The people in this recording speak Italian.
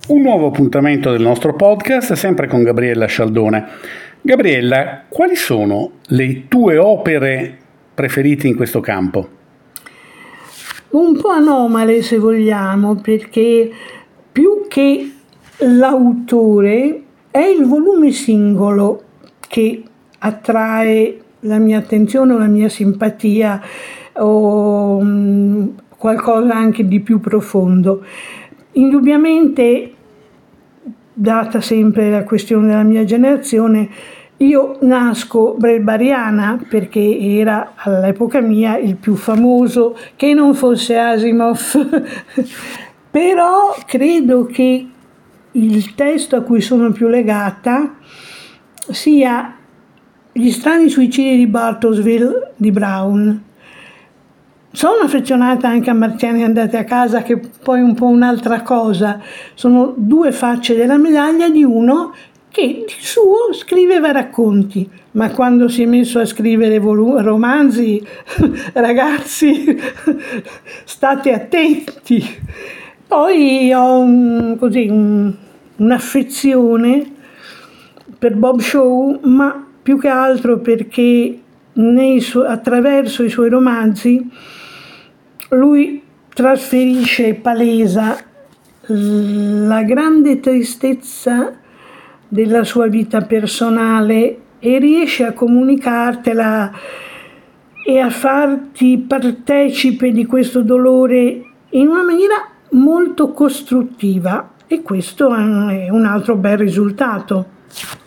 Un nuovo appuntamento del nostro podcast, sempre con Gabriella Scialdone. Gabriella, quali sono le tue opere preferite in questo campo? Un po' anomale, se vogliamo, perché più che l'autore è il volume singolo che attrae la mia attenzione o la mia simpatia o qualcosa anche di più profondo. Indubbiamente, data sempre la questione della mia generazione, io nasco barbariana perché era all'epoca mia il più famoso, che non fosse Asimov. Però credo che il testo a cui sono più legata sia Gli strani suicidi di Bartlesville di Brown. Sono affezionata anche a Martiani andati a casa, che poi è un po' un'altra cosa. Sono due facce della medaglia di uno che di suo scriveva racconti, ma quando si è messo a scrivere romanzi, ragazzi, state attenti. Poi ho un'affezione per Bob Shaw, ma più che altro perché attraverso i suoi romanzi lui trasferisce e palesa la grande tristezza della sua vita personale e riesce a comunicartela e a farti partecipe di questo dolore in una maniera molto costruttiva, e questo è un altro bel risultato.